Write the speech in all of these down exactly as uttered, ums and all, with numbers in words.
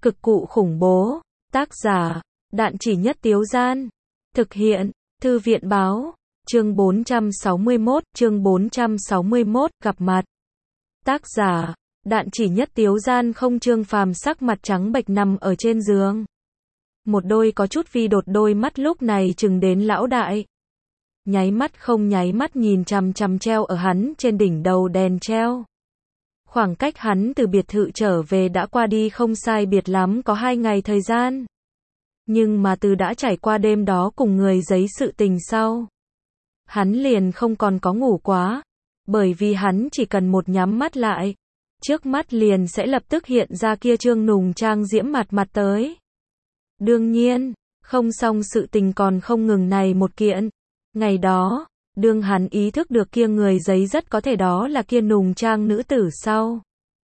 Cực cụ khủng bố. Tác giả, Đạn Chỉ Nhất Tiếu Gian. Thực hiện, Thư viện báo. Chương bốn trăm sáu mươi mốt, chương bốn trăm sáu mươi mốt, gặp mặt. Tác giả, Đạn Chỉ Nhất Tiếu Gian. Không. Trương Phàm sắc mặt trắng bệch nằm ở trên giường. Một đôi có chút vi đột đôi mắt lúc này chừng đến lão đại. Nháy mắt không nháy mắt nhìn chằm chằm treo ở hắn trên đỉnh đầu đèn treo. Khoảng cách hắn từ biệt thự trở về đã qua đi không sai biệt lắm có hai ngày thời gian. Nhưng mà từ đã trải qua đêm đó cùng người giấy sự tình sau, hắn liền không còn có ngủ quá. Bởi vì hắn chỉ cần một nhắm mắt lại, trước mắt liền sẽ lập tức hiện ra kia trương nùng trang diễm mặt mặt tới. Đương nhiên, không xong sự tình còn không ngừng này một kiện. Ngày đó, đương hắn ý thức được kia người giấy rất có thể đó là kia nùng trang nữ tử sau.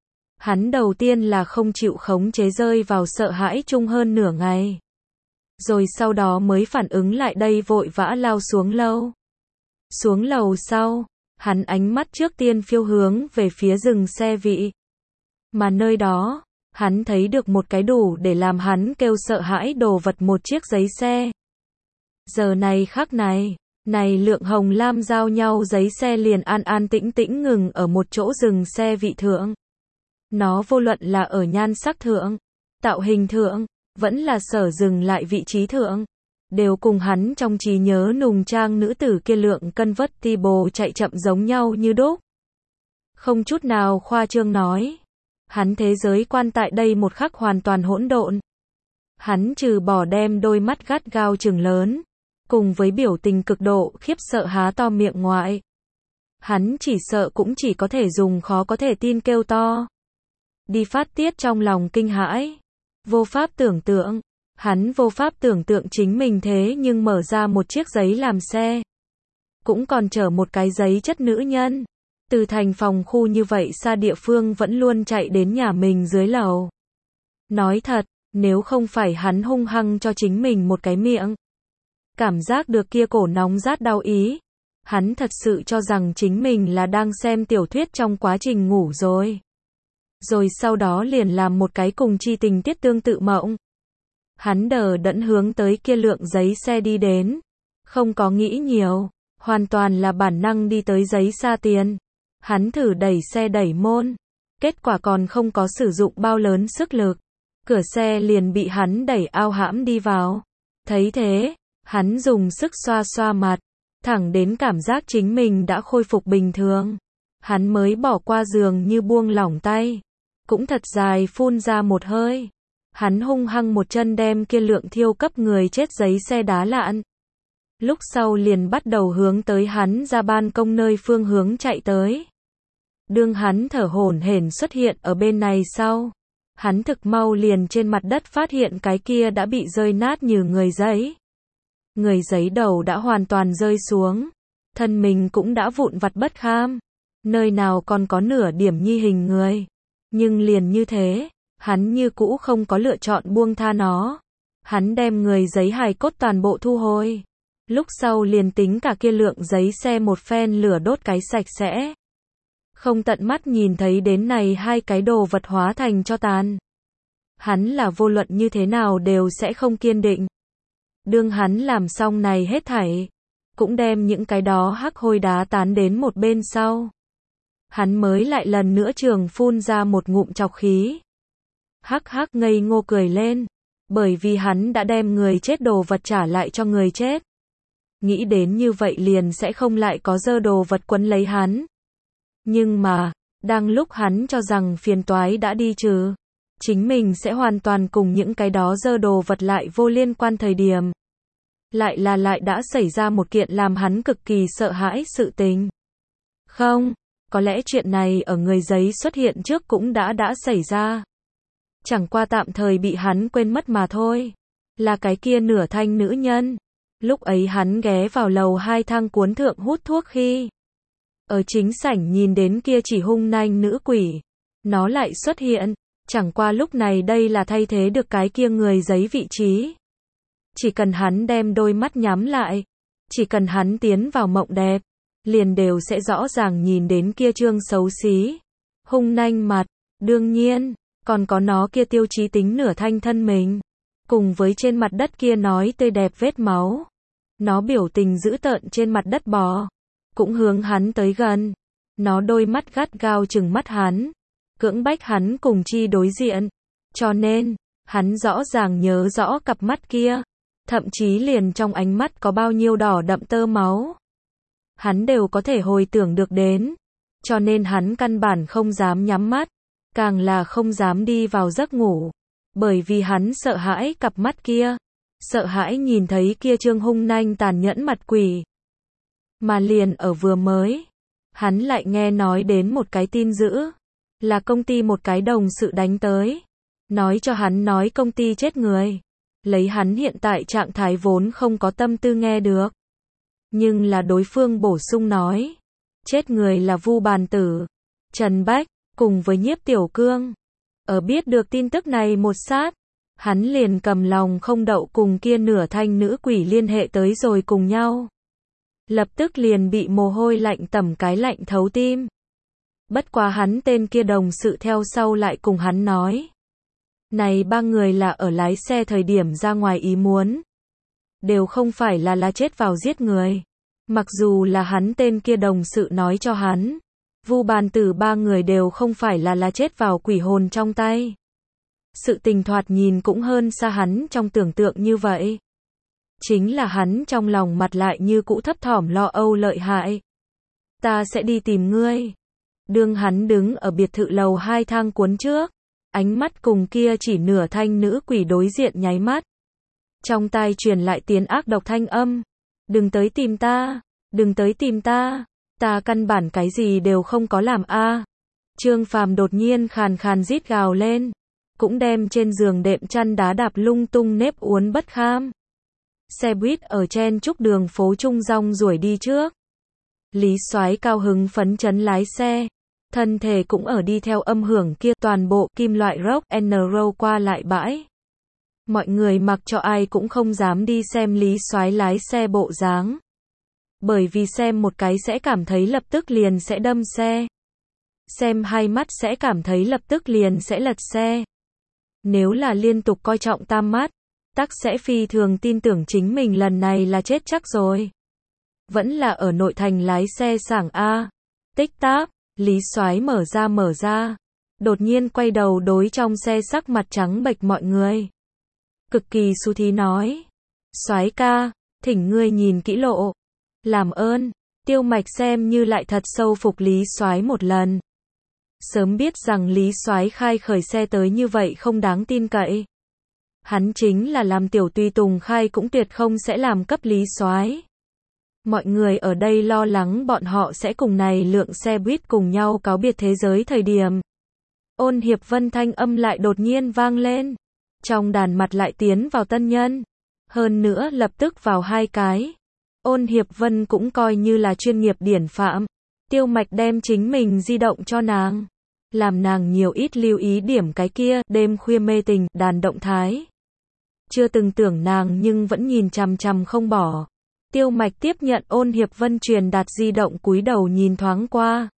Hắn đầu tiên là không chịu khống chế rơi vào sợ hãi chung hơn nửa ngày. Rồi sau đó mới phản ứng lại đây vội vã lao xuống lâu. Xuống lầu sau, hắn ánh mắt trước tiên phiêu hướng về phía dừng xe vị. Mà nơi đó, hắn thấy được một cái đủ để làm hắn kêu sợ hãi đồ vật, một chiếc giấy xe. Giờ này khắc này, này lượng hồng lam giao nhau giấy xe liền an an tĩnh tĩnh ngừng ở một chỗ dừng xe vị thượng. Nó vô luận là ở nhan sắc thượng, tạo hình thượng, vẫn là sở dừng lại vị trí thượng, đều cùng hắn trong trí nhớ nùng trang nữ tử kia lượng cân vất ti bồ chạy chậm giống nhau như đúc. Không chút nào khoa trương nói, hắn thế giới quan tại đây một khắc hoàn toàn hỗn độn. Hắn trừ bỏ đem đôi mắt gắt gao trừng lớn, cùng với biểu tình cực độ khiếp sợ há to miệng ngoại, hắn chỉ sợ cũng chỉ có thể dùng khó có thể tin kêu to đi phát tiết trong lòng kinh hãi. Vô pháp tưởng tượng, hắn vô pháp tưởng tượng chính mình thế nhưng mở ra một chiếc giấy làm xe, cũng còn chở một cái giấy chất nữ nhân, từ thành phòng khu như vậy xa địa phương vẫn luôn chạy đến nhà mình dưới lầu. Nói thật, nếu không phải hắn hung hăng cho chính mình một cái miệng, cảm giác được kia cổ nóng rát đau ý, hắn thật sự cho rằng chính mình là đang xem tiểu thuyết trong quá trình ngủ rồi. Rồi sau đó liền làm một cái cùng chi tình tiết tương tự mộng. Hắn đờ đẫn hướng tới kia lượng giấy xe đi đến, không có nghĩ nhiều, hoàn toàn là bản năng đi tới giấy xa tiền. Hắn thử đẩy xe đẩy môn, kết quả còn không có sử dụng bao lớn sức lực, cửa xe liền bị hắn đẩy ao hãm đi vào. Thấy thế, hắn dùng sức xoa xoa mặt, thẳng đến cảm giác chính mình đã khôi phục bình thường, hắn mới bỏ qua giường như buông lỏng tay, cũng thật dài phun ra một hơi. Hắn hung hăng một chân đem kia lượng thiêu cấp người chết giấy xe đá lạn. Lúc sau liền bắt đầu hướng tới hắn ra ban công nơi phương hướng chạy tới. Đương hắn thở hổn hển xuất hiện ở bên này sau, hắn thực mau liền trên mặt đất phát hiện cái kia đã bị rơi nát như người giấy. Người giấy đầu đã hoàn toàn rơi xuống, thân mình cũng đã vụn vặt bất kham, nơi nào còn có nửa điểm nhi hình người. Nhưng liền như thế, hắn như cũ không có lựa chọn buông tha nó. Hắn đem người giấy hài cốt toàn bộ thu hồi. Lúc sau liền tính cả kia lượng giấy xe một phen lửa đốt cái sạch sẽ. Không tận mắt nhìn thấy đến này hai cái đồ vật hóa thành cho tàn. Hắn là vô luận như thế nào đều sẽ không kiên định. Đương hắn làm xong này hết thảy, cũng đem những cái đó hắc hôi đá tán đến một bên sau. Hắn mới lại lần nữa trường phun ra một ngụm trọc khí. Hắc hắc ngây ngô cười lên, bởi vì hắn đã đem người chết đồ vật trả lại cho người chết. Nghĩ đến như vậy liền sẽ không lại có dơ đồ vật quấn lấy hắn. Nhưng mà, đang lúc hắn cho rằng phiền toái đã đi trừ, chính mình sẽ hoàn toàn cùng những cái đó dơ đồ vật lại vô liên quan thời điểm, lại là lại đã xảy ra một kiện làm hắn cực kỳ sợ hãi sự tình. Không, có lẽ chuyện này ở người giấy xuất hiện trước cũng đã đã xảy ra. Chẳng qua tạm thời bị hắn quên mất mà thôi. Là cái kia nửa thanh nữ nhân. Lúc ấy hắn ghé vào lầu hai thang cuốn thượng hút thuốc khi ở chính sảnh nhìn đến kia chỉ hung nanh nữ quỷ. Nó lại xuất hiện. Chẳng qua lúc này đây là thay thế được cái kia người giấy vị trí. Chỉ cần hắn đem đôi mắt nhắm lại, chỉ cần hắn tiến vào mộng đẹp, liền đều sẽ rõ ràng nhìn đến kia trương xấu xí, hung nanh mặt. Đương nhiên, Còn có nó kia tiêu chí tính nửa thanh thân mình. Cùng với trên mặt đất kia nói tươi đẹp vết máu. Nó biểu tình dữ tợn trên mặt đất bò. Cũng hướng hắn tới gần. Nó đôi mắt gắt gao trừng mắt hắn. Cưỡng bách hắn cùng chi đối diện. Cho nên, hắn rõ ràng nhớ rõ cặp mắt kia. Thậm chí liền trong ánh mắt có bao nhiêu đỏ đậm tơ máu. Hắn đều có thể hồi tưởng được đến. Cho nên hắn căn bản không dám nhắm mắt. Càng là không dám đi vào giấc ngủ. Bởi vì hắn sợ hãi cặp mắt kia. Sợ hãi nhìn thấy kia trương hung nanh tàn nhẫn mặt quỷ. Mà liền ở vừa mới. Hắn lại nghe nói đến một cái tin dữ. Là công ty một cái đồng sự đánh tới. Nói cho hắn nói công ty chết người. Lấy hắn hiện tại trạng thái vốn không có tâm tư nghe được. Nhưng là đối phương bổ sung nói. Chết người là Vu Bàn Tử, Trần Bách, cùng với Nhiếp Tiểu Cương. Ở biết được tin tức này một sát. Hắn liền cầm lòng không đậu cùng kia nửa thanh nữ quỷ liên hệ tới rồi cùng nhau. Lập tức liền bị mồ hôi lạnh tẩm cái lạnh thấu tim. Bất quá hắn tên kia đồng sự theo sau lại cùng hắn nói. Này ba người là ở lái xe thời điểm ra ngoài ý muốn. Đều không phải là là chết vào giết người. Mặc dù là hắn tên kia đồng sự nói cho hắn. Vu Bàn Tử ba người đều không phải là là chết vào quỷ hồn trong tay. Sự tình thoạt nhìn cũng hơn xa hắn trong tưởng tượng như vậy. Chính là hắn trong lòng mặt lại như cũ thấp thỏm lo âu lợi hại. Ta sẽ đi tìm ngươi. Đương hắn đứng ở biệt thự lầu hai thang cuốn trước. Ánh mắt cùng kia chỉ nửa thanh nữ quỷ đối diện nháy mắt. Trong tai truyền lại tiếng ác độc thanh âm. Đừng tới tìm ta. Đừng tới tìm ta. Ta căn bản cái gì đều không có làm a. À. Trương Phàm đột nhiên khàn khàn rít gào lên. Cũng đem trên giường đệm chăn đá đạp lung tung nếp uốn bất kham. Xe buýt ở chen chúc đường phố trung rong ruổi đi trước. Lý Soái cao hứng phấn chấn lái xe. Thân thể cũng ở đi theo âm hưởng kia, toàn bộ kim loại rock and roll qua lại bãi. Mọi người mặc cho ai cũng không dám đi xem Lý Soái lái xe bộ dáng. Bởi vì xem một cái sẽ cảm thấy lập tức liền sẽ đâm xe. Xem hai mắt sẽ cảm thấy lập tức liền sẽ lật xe. Nếu là liên tục coi trọng tam mắt, tắc sẽ phi thường tin tưởng chính mình lần này là chết chắc rồi. Vẫn là ở nội thành lái xe sảng A. Tích tắc, Lý Soái mở ra mở ra. Đột nhiên quay đầu đối trong xe sắc mặt trắng bệch mọi người. Cực kỳ xú thí nói. Soái ca, thỉnh ngươi nhìn kỹ lộ. Làm ơn, Tiêu Mạch xem như lại thật sâu phục Lý Soái một lần. Sớm biết rằng Lý Soái khai khởi xe tới như vậy không đáng tin cậy. Hắn chính là làm tiểu tùy tùng khai cũng tuyệt không sẽ làm cấp Lý Soái. Mọi người ở đây lo lắng bọn họ sẽ cùng này lượng xe buýt cùng nhau cáo biệt thế giới thời điểm. Ôn Hiệp Vân thanh âm lại đột nhiên vang lên. Trong đàn mặt lại tiến vào tân nhân. Hơn nữa lập tức vào hai cái. Ôn Hiệp Vân cũng coi như là chuyên nghiệp điển phạm. Tiêu Mạch đem chính mình di động cho nàng. Làm nàng nhiều ít lưu ý điểm cái kia, đêm khuya mê tình, đàn động thái. Chưa từng tưởng nàng nhưng vẫn nhìn chằm chằm không bỏ. Tiêu Mạch tiếp nhận Ôn Hiệp Vân truyền đạt di động, cúi đầu nhìn thoáng qua.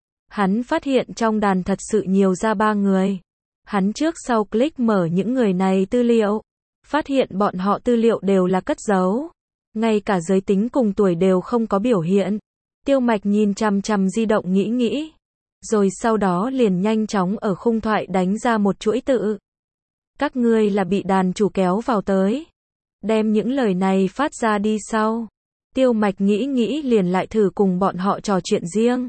Hắn phát hiện trong đàn thật sự nhiều ra ba người. Hắn trước sau click mở những người này tư liệu. Phát hiện bọn họ tư liệu đều là cất giấu. Ngay cả giới tính cùng tuổi đều không có biểu hiện. Tiêu Mạch nhìn chằm chằm di động nghĩ nghĩ. Rồi sau đó liền nhanh chóng ở khung thoại đánh ra một chuỗi tự. Các ngươi là bị đàn chủ kéo vào tới. Đem những lời này phát ra đi sau. Tiêu Mạch nghĩ nghĩ liền lại thử cùng bọn họ trò chuyện riêng.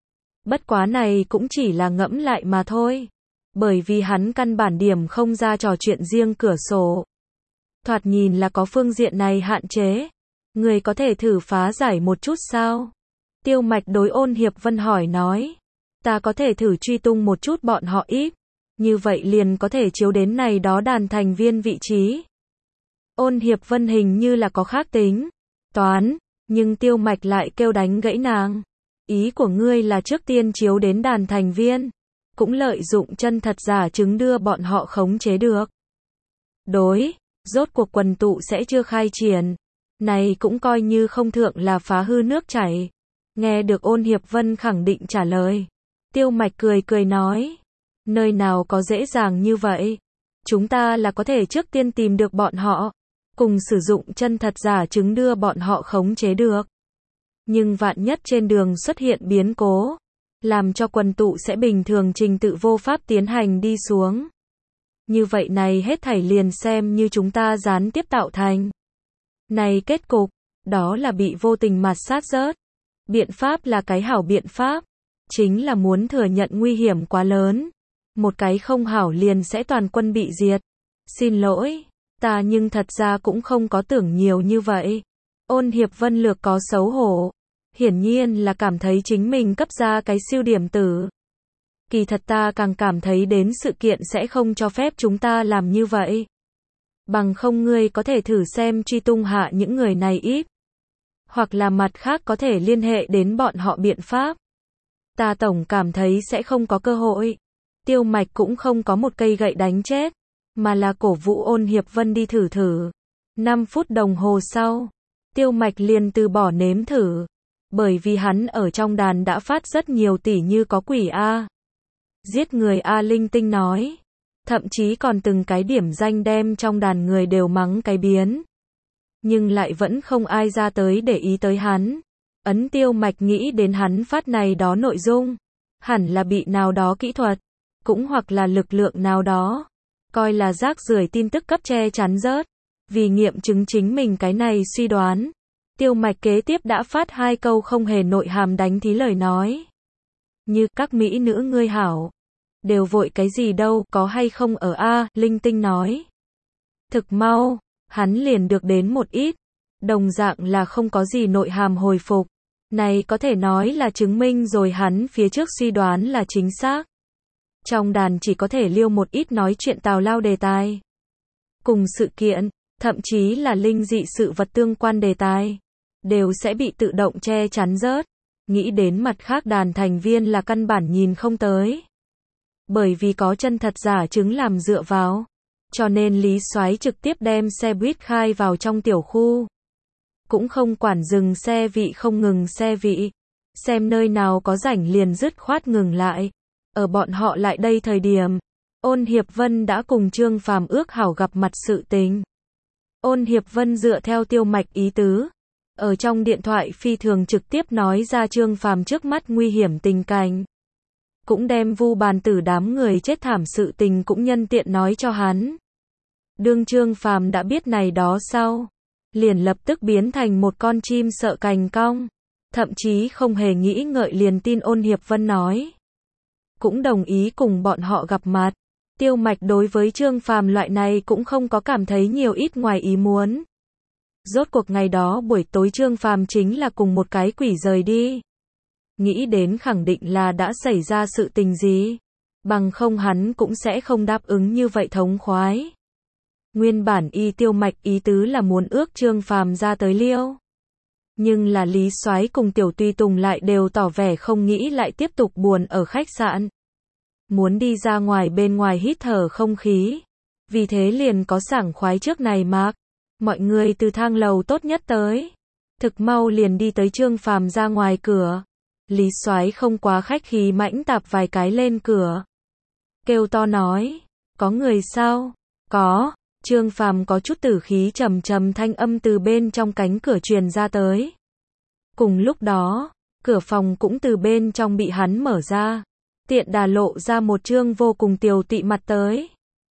Bất quá này cũng chỉ là ngẫm lại mà thôi. Bởi vì hắn căn bản điểm không ra trò chuyện riêng cửa sổ. Thoạt nhìn là có phương diện này hạn chế. Người có thể thử phá giải một chút sao? Tiêu Mạch đối Ôn Hiệp Vân hỏi nói. Ta có thể thử truy tung một chút bọn họ ít. Như vậy liền có thể chiếu đến này đó đàn thành viên vị trí. Ôn Hiệp Vân hình như là có khác tính. Toán. Nhưng Tiêu Mạch lại kêu đánh gãy nàng. Ý của ngươi là trước tiên chiếu đến đàn thành viên. Cũng lợi dụng chân thật giả chứng đưa bọn họ khống chế được. Đối. Rốt cuộc quần tụ sẽ chưa khai triển. Này cũng coi như không thượng là phá hư nước chảy. Nghe được Ôn Hiệp Vân khẳng định trả lời. Tiêu Mạch cười cười nói. Nơi nào có dễ dàng như vậy. Chúng ta là có thể trước tiên tìm được bọn họ, cùng sử dụng chân thật giả chứng đưa bọn họ khống chế được. Nhưng vạn nhất trên đường xuất hiện biến cố, làm cho quần tụ sẽ bình thường trình tự vô pháp tiến hành đi xuống. Như vậy này hết thảy liền xem như chúng ta gián tiếp tạo thành. Này kết cục, đó là bị vô tình mạt sát rớt. Biện pháp là cái hảo biện pháp, chính là muốn thừa nhận nguy hiểm quá lớn. Một cái không hảo liền sẽ toàn quân bị diệt. Xin lỗi, ta nhưng thật ra cũng không có tưởng nhiều như vậy. Ôn Hiệp Vân lược có xấu hổ. Hiển nhiên là cảm thấy chính mình cấp ra cái siêu điểm tử. Kỳ thật ta càng cảm thấy đến sự kiện sẽ không cho phép chúng ta làm như vậy. Bằng không ngươi có thể thử xem truy tung hạ những người này ít. Hoặc là mặt khác có thể liên hệ đến bọn họ biện pháp. Ta tổng cảm thấy sẽ không có cơ hội. Tiêu Mạch cũng không có một cây gậy đánh chết, mà là cổ vũ Ôn Hiệp Vân đi thử thử. năm phút đồng hồ sau, Tiêu Mạch liền từ bỏ nếm thử. Bởi vì hắn ở trong đàn đã phát rất nhiều tỉ như có quỷ A. Giết người A linh tinh nói. Thậm chí còn từng cái điểm danh đem trong đàn người đều mắng cái biến. Nhưng lại vẫn không ai ra tới để ý tới hắn. Ấn Tiêu Mạch nghĩ đến hắn phát này đó nội dung. Hẳn là bị nào đó kỹ thuật, cũng hoặc là lực lượng nào đó, coi là rác rưởi tin tức cấp che chắn rớt. Vì nghiệm chứng chính mình cái này suy đoán. Tiêu Mạch kế tiếp đã phát hai câu không hề nội hàm đánh thí lời nói. Như các mỹ nữ ngươi hảo. Đều vội cái gì đâu, có hay không ở A, linh tinh nói. Thực mau, hắn liền được đến một ít. Đồng dạng là không có gì nội hàm hồi phục. Này có thể nói là chứng minh rồi hắn phía trước suy đoán là chính xác. Trong đàn chỉ có thể liêu một ít nói chuyện tào lao đề tài. Cùng sự kiện, thậm chí là linh dị sự vật tương quan đề tài, đều sẽ bị tự động che chắn rớt. Nghĩ đến mặt khác đàn thành viên là căn bản nhìn không tới. Bởi vì có chân thật giả chứng làm dựa vào. Cho nên Lý Soái trực tiếp đem xe buýt khai vào trong tiểu khu. Cũng không quản dừng xe vị không ngừng xe vị. Xem nơi nào có rảnh liền dứt khoát ngừng lại. Ở bọn họ lại đây thời điểm, Ôn Hiệp Vân đã cùng Trương Phàm ước hảo gặp mặt sự tình. Ôn Hiệp Vân dựa theo Tiêu Mạch ý tứ, ở trong điện thoại phi thường trực tiếp nói ra Trương Phàm trước mắt nguy hiểm tình cảnh. Cũng đem Vu Bàn Tử đám người chết thảm sự tình cũng nhân tiện nói cho hắn. Đương Trương Phàm đã biết này đó sau, liền lập tức biến thành một con chim sợ cành cong, thậm chí không hề nghĩ ngợi liền tin Ôn Hiệp Vân nói. Cũng đồng ý cùng bọn họ gặp mặt. Tiêu Mạch đối với Trương Phàm loại này cũng không có cảm thấy nhiều ít ngoài ý muốn. Rốt cuộc ngày đó buổi tối Trương Phàm chính là cùng một cái quỷ rời đi. Nghĩ đến khẳng định là đã xảy ra sự tình gì. Bằng không hắn cũng sẽ không đáp ứng như vậy thống khoái. Nguyên bản y Tiêu Mạch ý tứ là muốn ước Trương Phàm ra tới liêu. Nhưng là Lý Soái cùng Tiểu Tùy Tùng lại đều tỏ vẻ không nghĩ lại tiếp tục buồn ở khách sạn. Muốn đi ra ngoài bên ngoài hít thở không khí. Vì thế liền có sảng khoái trước này mạc. Mọi người từ thang lầu tốt nhất tới. Thực mau liền đi tới Trương Phàm ra ngoài cửa. Lý Soái không quá khách khí mãnh tạp vài cái lên cửa. Kêu to nói, có người sao? Có. Trương Phàm có chút tử khí trầm trầm thanh âm từ bên trong cánh cửa truyền ra tới. Cùng lúc đó, cửa phòng cũng từ bên trong bị hắn mở ra. Tiện đà lộ ra một trương vô cùng tiều tụy mặt tới.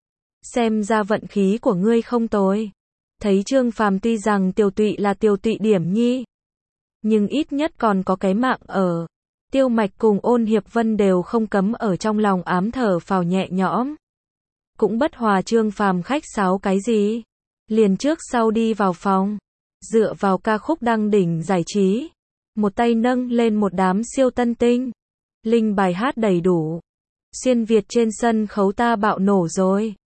Xem ra vận khí của ngươi không tồi. Thấy Trương Phàm tuy rằng tiều tụy là tiều tụy điểm nhi, nhưng ít nhất còn có cái mạng ở. Tiêu Mạch cùng Ôn Hiệp Vân đều không cấm ở trong lòng ám thở phào nhẹ nhõm. Cũng bất hòa Trương Phàm khách sáo cái gì. Liền trước sau đi vào phòng. Dựa vào ca khúc đăng đỉnh giải trí. Một tay nâng lên một đám siêu tân tinh. Linh bài hát đầy đủ. Xuyên Việt trên sân khấu ta bạo nổ rồi.